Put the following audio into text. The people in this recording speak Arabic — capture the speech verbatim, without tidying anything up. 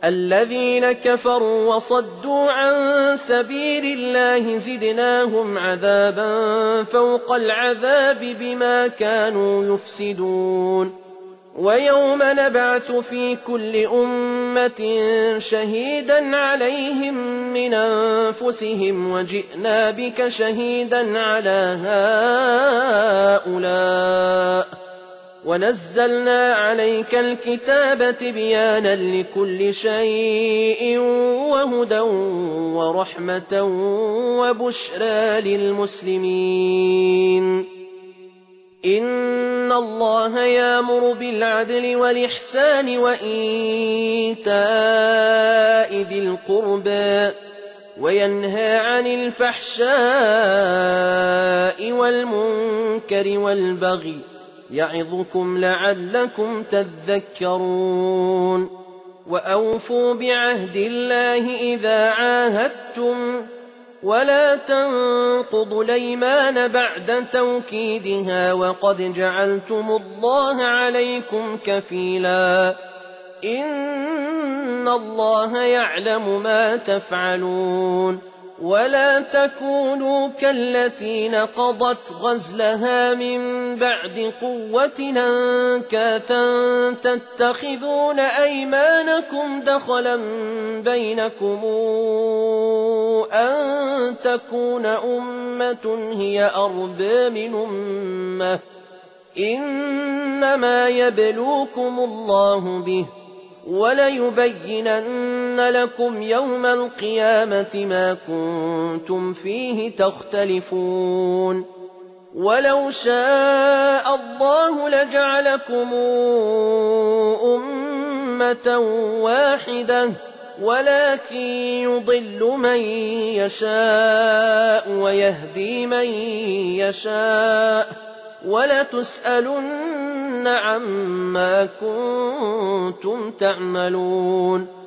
الذين كفروا وصدوا عن سبيل الله زدناهم عذابا فوق العذاب بما كانوا يفسدون ويوم نبعث في كل أمة شهيدا عليهم من أنفسهم وجئنا بك شهيدا على هؤلاء ونزلنا عليك الكتاب تبيانا لكل شيء وهدى ورحمة وبشرى للمسلمين إن الله يأمر بالعدل والإحسان وإيتاء ذي القربى وينهى عن الفحشاء والمنكر والبغي يعظكم لعلكم تذكرون وأوفوا بعهد الله إذا عاهدتم ولا تنقضوا الأيمان بعد توكيدها وقد جعلتم الله عليكم كفيلا إن الله يعلم ما تفعلون ولا تكونوا كالتي نقضت غزلها من بعد قوة أنكاثا تتخذون أيمانكم دخلا بينكم أن تكون أمة هي أربى من أمة إنما يبلوكم الله به وليبينن لكم يوم القيامة ما كنتم فيه تختلفون ولو شاء الله لجعلكم أمة واحدة ولكن يضل من يشاء ويهدي من يشاء ولتسألن عما كنتم تعملون